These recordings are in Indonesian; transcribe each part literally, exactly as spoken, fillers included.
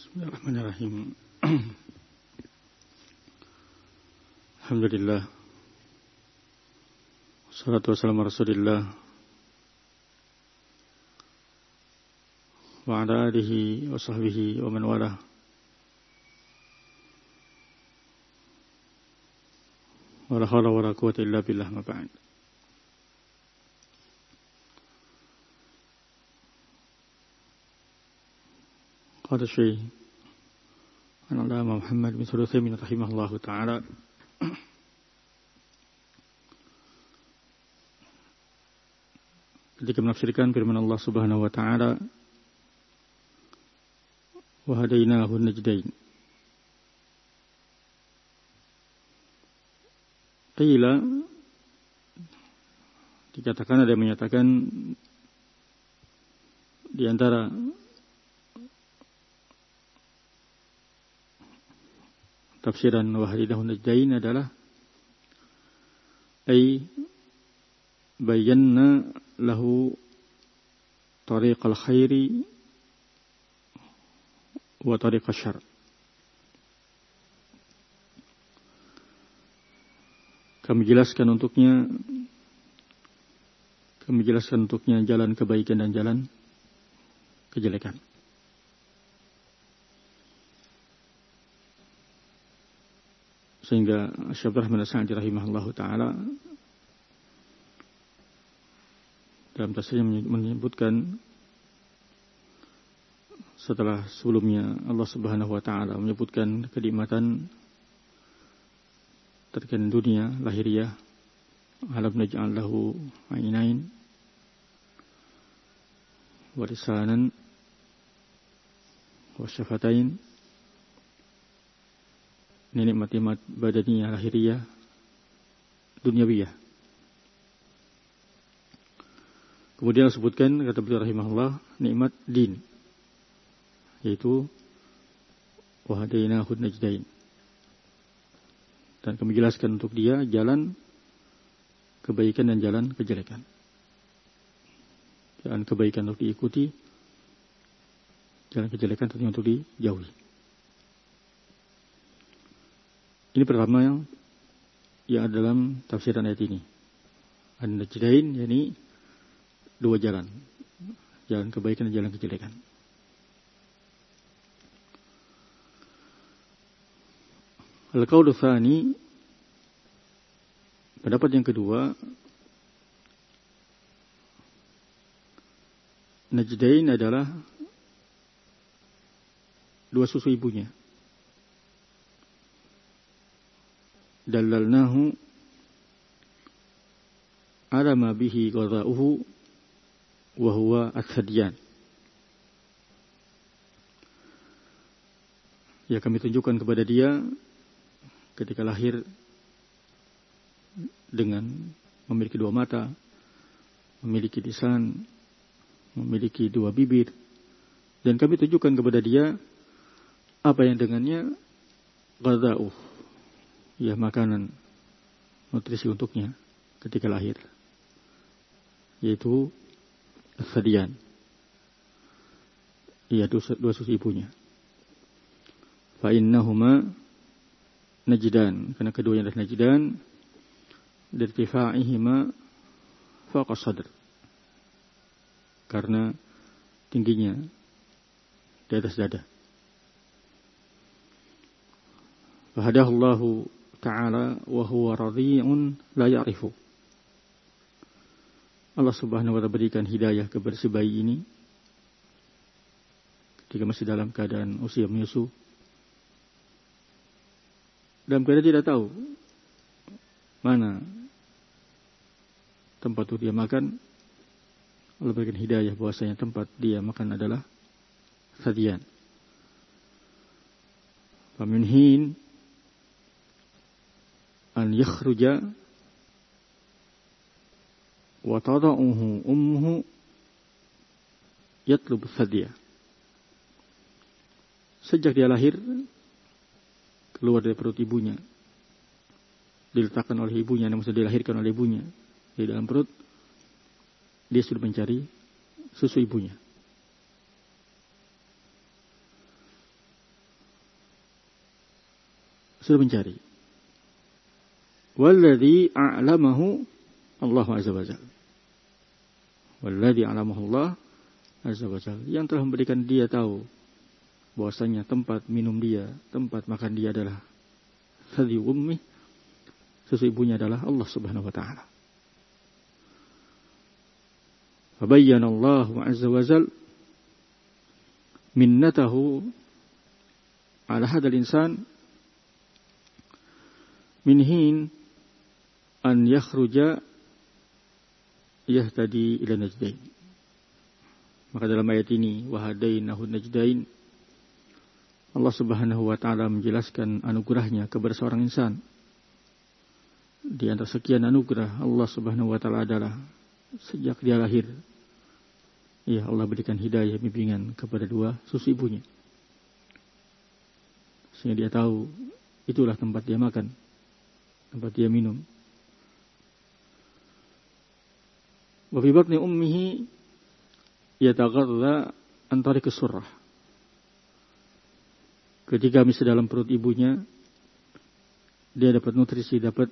Bismillahirrahmanirrahim. Alhamdulillah. Wassalatu wassalamu ala Rasulillah wa ala alihi wa sahbihi wa man walah. Wa la hawla wa la quwwata illa billah, ma ba'd. Qala Syekh Al-Allamah Muhammad bin Shalih Al-Utsaimin rahimahullahu taala, ketika menafsirkan firman Allah Subhanahu wa taala, wa hadainahu najdain. Qila, dikatakan, ada yang menyatakan di antara tafsiran wa hadainahu najdain adalah ay bayyana lahu tariqal khairi wa tariqash syarr. Kami jelaskan untuknya kami jelaskan untuknya jalan kebaikan dan jalan kejelekan. Sehingga Syekh Abdul Rahman As-Sa'di rahimahullahu taala dalam tafsirnya menyebutkan, setelah sebelumnya Allah Subhanahu wa taala menyebutkan kenikmatan terkait dunia lahiriah, alam naj'al lahu 'ainain wa lisanan wa syafatain. Ini nikmat-nikmat badaniyah lahiriah, dunyawiyah. Kemudian disebutkan, kata beliau rahimahullah, nikmat din, yaitu wa hadainahu najdain. Dan kami jelaskan untuk dia jalan kebaikan dan jalan kejelekan. Jalan kebaikan untuk diikuti, jalan kejelekan tentunya untuk dijauhi. Ini pertama yang, yang ada dalam tafsiran ayat ini. An-najdain, yakni dua jalan. Jalan kebaikan dan jalan kejelekan. Al-qaulu tsani, pendapat yang kedua, najdain adalah dua susu ibunya. Dalalnahu ala ma bihi qada'uhu wa huwa as-sadyan. Ya, kami tunjukkan kepada dia ketika lahir dengan memiliki dua mata, memiliki lisan, memiliki dua bibir, dan kami tunjukkan kepada dia apa yang dengannya qada'uh, ya, makanan nutrisi untuknya ketika lahir, yaitu as-sadyan, iya, dua susu ibunya. Fa innahuma najdan, karena keduanya adalah najdan, dirtifa'ihima fawqa sadr, karena tingginya di atas dada. Fahadahullahu ta'ala wa huwa radhi'un la ya'rifu. Allah Subhanahu wa ta'ala berikan hidayah kepada si bayi ini ketika masih dalam keadaan usia menyusu, dalam keadaan tidak tahu mana tempat untuk dia makan. Allah berikan hidayah bahwasanya tempat dia makan adalah sadyan. Faminhin an yakhruja wa tada'uhu ummuhu yatlub sadya. Sejak dia lahir, keluar dari perut ibunya, diletakkan oleh ibunya, yang maksud dilahirkan oleh ibunya di dalam perut, dia sudah mencari susu ibunya. sudah mencari. Walladzi a'lamahu Allah azza wajalla. Walladzi a'lamahu Allah azza wajalla, yang telah memberikan dia tahu bahwasanya tempat minum dia, tempat makan dia adalah thadi ummi, susu ibunya adalah Allah Subhanahu wa taala. Fabayyana Allah azza wajalla minnatahu ala hadzal insan min hin an yakhruja yahtadi ila najdain. Maka dalam ayat ini, wahadainahu najdain, Allah Subhanahu wa taala menjelaskan anugerahnya kepada seorang insan. Di antara sekian anugerah Allah Subhanahu wa taala adalah sejak dia lahir, ya Allah berikan hidayah bimbingan kepada dua susu ibunya, sehingga dia tahu itulah tempat dia makan, tempat dia minum. Wa fi batni ummihi yataghadha an tariqis surrah. Ketika masih dalam perut ibunya, dia dapat nutrisi, dapat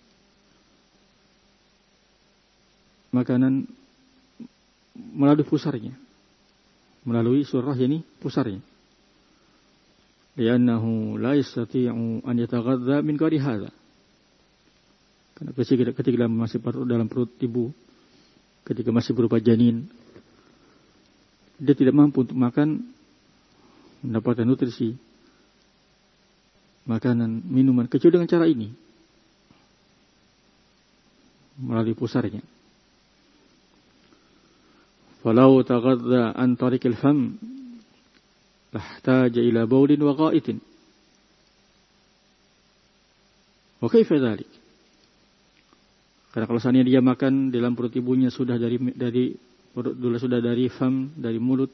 makanan melalui pusarnya, melalui surrah, yani pusarnya. Li'annahu la yastati'u an yataghadha min ghairi hadza. Karena ketika, ketika masih dalam perut ibu, ketika masih berupa janin, dia tidak mampu untuk makan, mendapatkan nutrisi, makanan, minuman, kecuali dengan cara ini, melalui pusarnya. Falau taghadha an tariqil fam lahtaja ila baulin wa qa'itin. Wa kaifa dzalik? Karena kalau seandainya dia makan dalam perut ibunya sudah dari dari dulu sudah dari fam, dari mulut,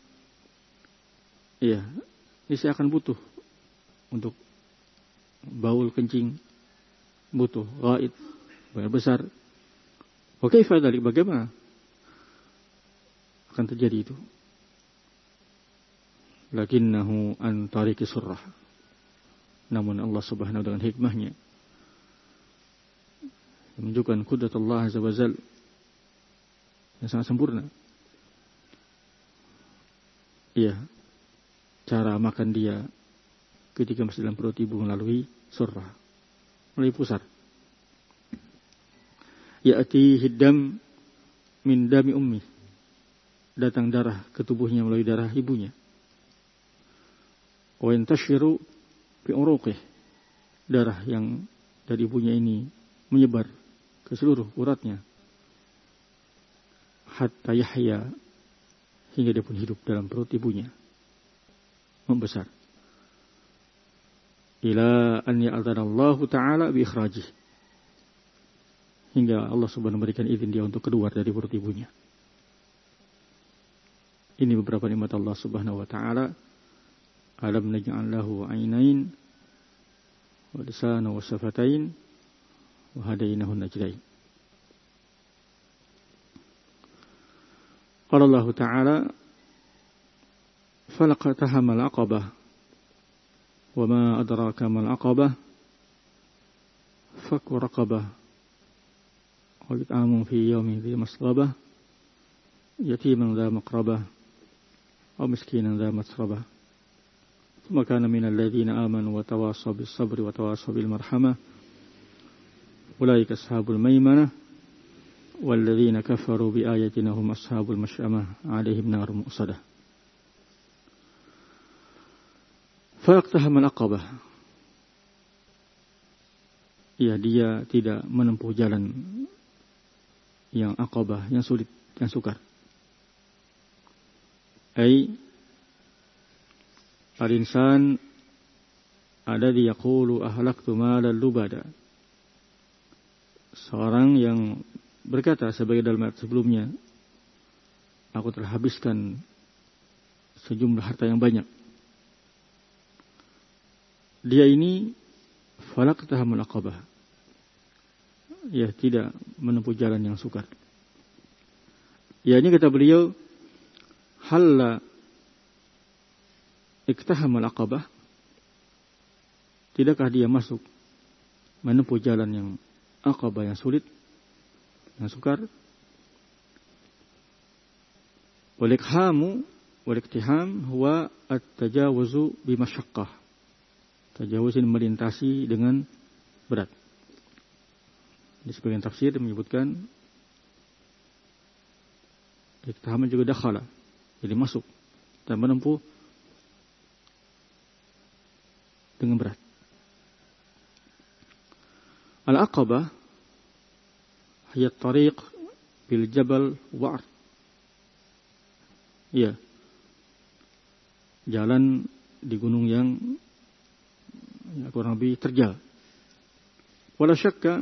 iya, ini saya akan butuh untuk baul kencing, butuh ghaid, banyak besar. Oke, fadalik, bagaimana akan terjadi itu? Lakinnahu an tariqi surrah. Namun Allah Subhanahu dengan hikmahnya menunjukkan qudrat Allah azza wajalla yang sangat sempurna. Iya, cara makan dia ketika masih dalam perut ibu melalui surrah, melalui pusar. Ya'ti hiddam min dami ummi, datang darah ke tubuhnya melalui darah ibunya. Wa yantashiru fi uruqih, darah yang dari ibunya ini menyebar ke seluruh uratnya. Hatta yahya, hingga dia pun hidup dalam perut ibunya, membesar. Ila an ya'adhanallahu ta'ala bi ikhrajih, hingga Allah Subhanahu memberikan izin dia untuk keluar dari perut ibunya. Ini beberapa nikmat Allah Subhanahu wa ta'ala. Alam naj'al lahu 'ainain wa lisanan wa shafatain wa hadainahu najdain. Qala Allah Ta'ala falaqatahamal aqabah wa ma adraka mal aqabah fakku raqabah wa it'amun fi yawmin dhi masrabah yatiman dha maqrabah aw miskinan dha masrabah thumma kana minal ladzina amanu wa tawassaw bis sabri wa tawassaw bil marhamah ulaika ashabul maimanah walladzina kafaru bi ayatina hum ashabul masyamah 'alaihim narun mu'sadah. Faqtahamal aqabah, ya dia tidak menempuh jalan yang aqabah, yang sulit, yang sukar. Ai al-insan alladhi yaqulu ahlaktu malan lubada, seorang yang berkata sebagai dalam ayat sebelumnya, aku telah habiskan sejumlah harta yang banyak. Dia ini falaqtahamul aqabah, ya tidak menempuh jalan yang sukar. Ya ini kata beliau, halla iktahamal aqabah, tidakkah dia masuk menempuh jalan yang aqabah, yang sulit, yang sukar? Walikhamu waliktiham huwa at-tajawuzu bimasyaqqah. Tajawuzin melintasi dengan berat. Di sebagian tafsir menyebutkan iktiham juga dakhala, jadi masuk dan menempuh dengan berat. Al-aqabah hiya at-tariq bil jabal wa'ar. Ya. Jalan di gunung yang ya, kurang lebih terjal. Wala syakka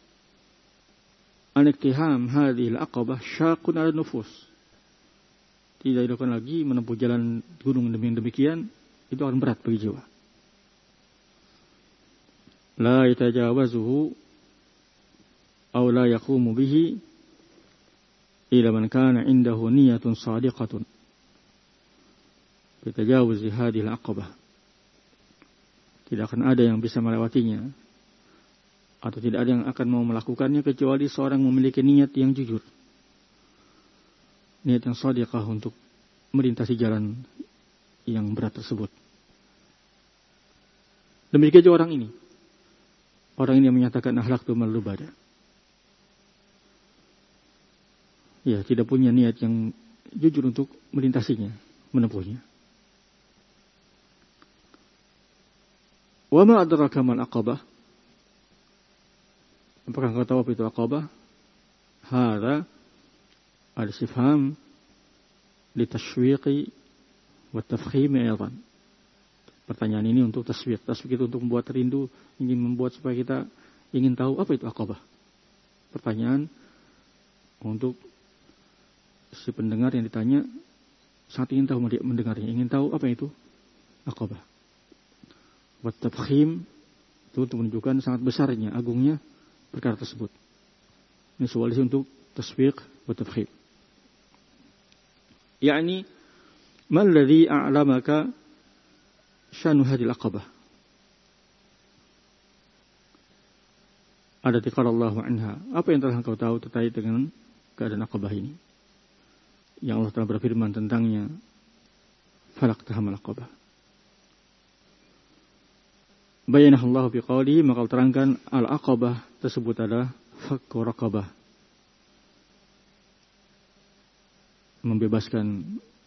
an iktiham hadhihi al-aqabah syaqun 'ala nufus. Tidak dilakukan lagi menempuh jalan gunung demikian, itu akan berat bagi jiwa. La yatajawazuhu aw la yaqumu bihi ila man kana indahu niyatun sadiqatun bitajawuz hadhihi al-aqabah. Tidak akan ada yang bisa melewatinya atau tidak ada yang akan mau melakukannya kecuali seorang memiliki niat yang jujur, niat yang shadiqah untuk melintasi jalan yang berat tersebut. Demikian juga orang ini. Orang ini yang menyatakan ahlaktu mal-lubada. Ya, tidak punya niat yang jujur untuk melintasinya, menempuhnya. Wa ma adraka mal aqabah? Apakah kau tahu apa itu aqabah? Hadza al-istifham litashwiqi wa tafkhim aidan. Pertanyaan ini untuk taswiq. Taswiq itu untuk membuat rindu, ingin membuat supaya kita ingin tahu apa itu aqabah. Pertanyaan untuk si pendengar yang ditanya sangat ingin tahu mendengarnya, ingin tahu apa itu aqabah. Wa tafkhim itu untuk menunjukkan sangat besarnya, agungnya perkara tersebut. Ini soal untuk taswiq wa tafkhim. Yani ma alladhi a'lamaka syanu hadil aqabah. Ada tiqalallahu anha. Apa yang telah engkau tahu terkait dengan keadaan aqabah ini? Yang Allah telah berfirman tentangnya. Falaqtahamal aqabah. Bayanah Allah biqaulihi, maka terangkan al-aqabah tersebut adalah fakku raqabah. Membebaskan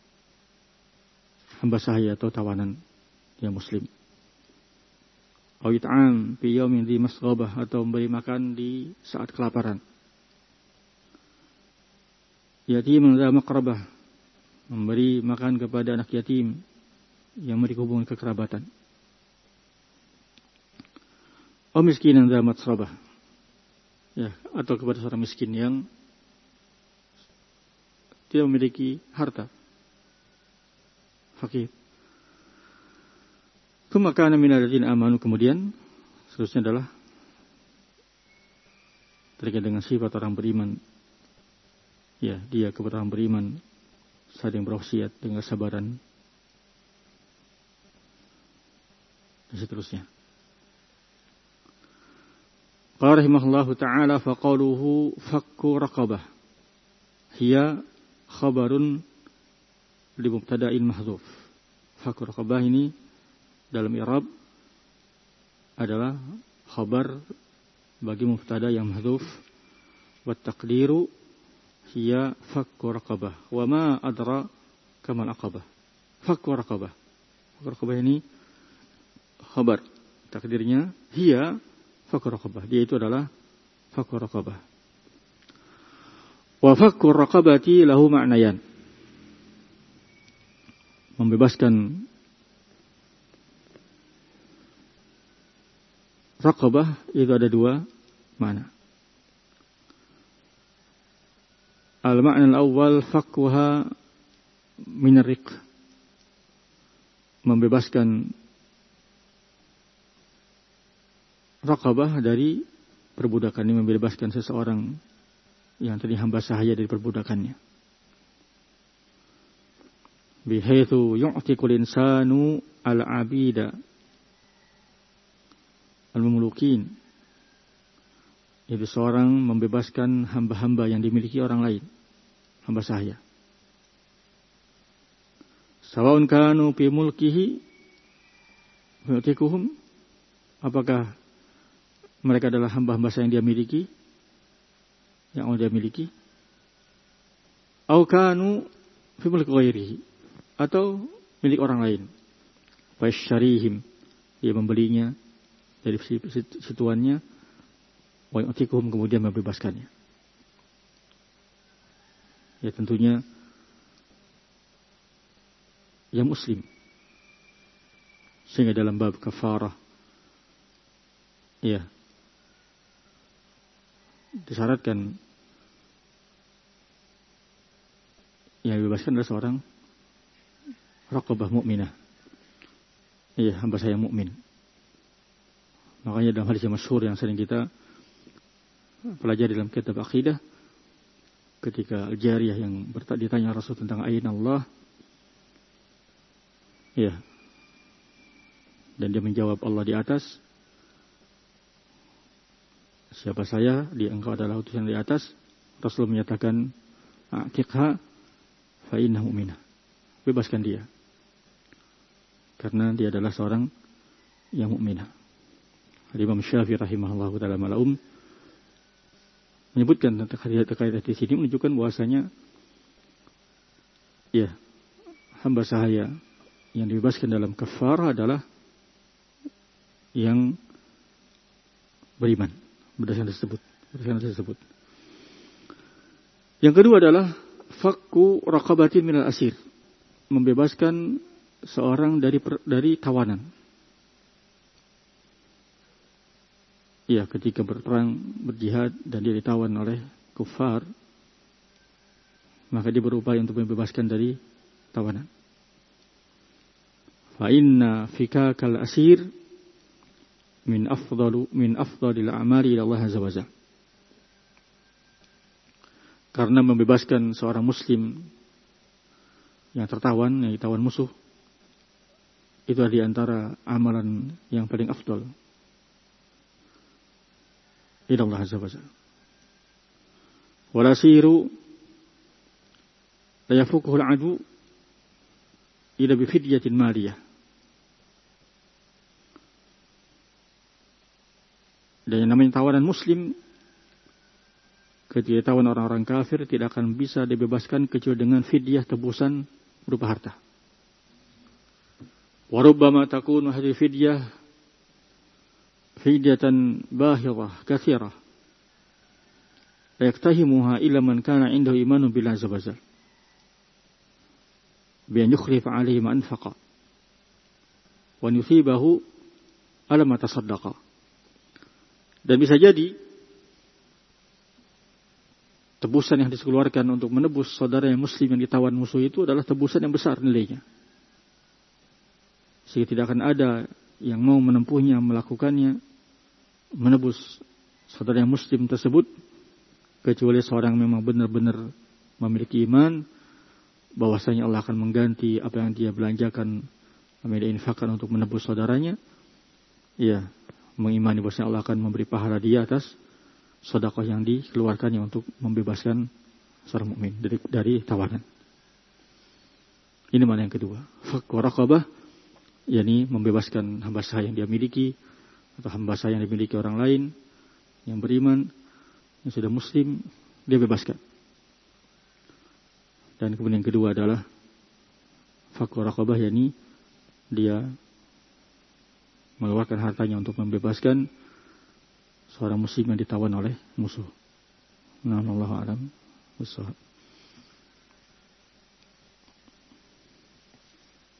hamba sahaya atau tawanan yang muslim. Au it'am fi yaumin dhi masghabah, atau memberi makan di saat kelaparan. Yatim dha maqrabah, memberi makan kepada anak yatim yang memiliki hubungan kekerabatan. Au miskinan dha matsrabah, ya, atau kepada seorang miskin yang tidak memiliki harta, fakir. Maka minal ladzina amanu, kemudian seterusnya adalah terkait dengan sifat orang beriman. Ya, dia kepada orang beriman saling berwasiat dengan kesabaran dan seterusnya. Qala rahimahullahu ta'ala fa qawluhu fakku raqabah hiya khabarun li mubtada'in mahdhuf. Fakku raqabah ini dalam i'rab adalah khabar bagi mubtada yang mahdhuf, wa taqdiru hiya fakku raqabah. Wa ma adra kamal aqabah. Fakku raqabah. Fakku raqabah ini khabar, takdirnya hiya fakku raqabah. Dia itu adalah fakku raqabah. Wa fakku raqabati lahu ma'nayan. Membebaskan raqabah itu ada dua makna. Al-ma'na al-awwal fakkuha min ar-riq. Membebaskan raqabah dari perbudakan, ini membebaskan seseorang yang tadi hamba sahaya dari perbudakannya. Bihaitsu yu'tiqul insanu al-'abida al-mamlukin, yaitu seorang membebaskan hamba-hamba yang dimiliki orang lain, hamba sahaya. Sawa'un kanu fi mulkihi yu'tikuhum, apakah mereka adalah hamba-hamba yang dia miliki, yang dia miliki, au kanu fi mulki ghairihi, atau milik orang lain. Fa syarihim, dia membelinya dari situannya, wa yu'tikuhum, kemudian membebaskannya. Ya tentunya yang muslim. Sehingga dalam bab kafarah, ya, disyaratkan yang dibebaskan adalah seorang raqabah mukminah. Iya, hamba saya mukmin. Makanya dalam hadis yang masyhur yang sering kita pelajari dalam kitab akidah, ketika al-jariyah yang ditanya Rasul tentang ayat Allah, ya, dan dia menjawab Allah di atas. Siapa saya? Dia, engkau adalah utusan di atas. Rasul menyatakan, aqiqha fa innahu mu'minah. Bebaskan dia, karena dia adalah seorang yang mukminah. Imam Syafi'i rahimahullahu taala malaum menyebutkan tentang hadis di sini, menunjukkan bahwasanya ya, hamba sahaya yang dibebaskan dalam kafarah adalah yang beriman, berdasarkan tersebut, berdasarkan tersebut. Yang kedua adalah fakku raqabatin minal asir, membebaskan seorang dari dari tawanan. Ya, ketika berperang, berjihad, dan dia ditawan oleh kufar, maka dia berupaya untuk membebaskan dari tawanan. Fa inna fikakal asir min afdalu min afdalil a'mali ila Allah azza wajalla. Karena membebaskan seorang muslim yang tertawan, yang ditawan musuh, itu adalah di antara amalan yang paling afdal ila Allah azza wajalla. Wal asiru la yafukuhu al-adu ila bi fidyatin maliyah. Dan yang namanya tawanan muslim, ketika tawan orang-orang kafir, tidak akan bisa dibebaskan kecuali dengan fidyah, tebusan berupa harta. Wa rubbama takunu hadhihi fidyah fidyatan bahirah katsirah la yaktahimuha illa man kana 'indahu imanun billahi azza wajalla bi an yukhlifa 'alayhi ma anfaqa wa yusibahu ala ma tasaddaqa. Dan bisa jadi tebusan yang dikeluarkan untuk menebus saudara yang muslim yang ditawan musuh itu adalah tebusan yang besar nilainya, sehingga tidak akan ada yang mau menempuhnya, melakukannya, menebus saudara yang muslim tersebut, kecuali seorang memang benar-benar memiliki iman bahwasanya Allah akan mengganti apa yang dia belanjakan, apa yang dia infakkan untuk menebus saudaranya. Ya, mengimani bahwasanya Allah akan memberi pahala dia atas sedekah yang dikeluarkannya untuk membebaskan seorang mukmin dari dari tawanan. Ini mana yang kedua, fakku raqabah, yakni membebaskan hamba sahaya yang dia miliki, atau hamba sahaya yang dimiliki orang lain yang beriman, yang sudah muslim, dia bebaskan. Dan kemudian yang kedua adalah fakku raqabah, yakni dia mengeluarkan hartanya untuk membebaskan seorang muslim yang ditawan oleh musuh. Nah, Allahu a'lam bishawab.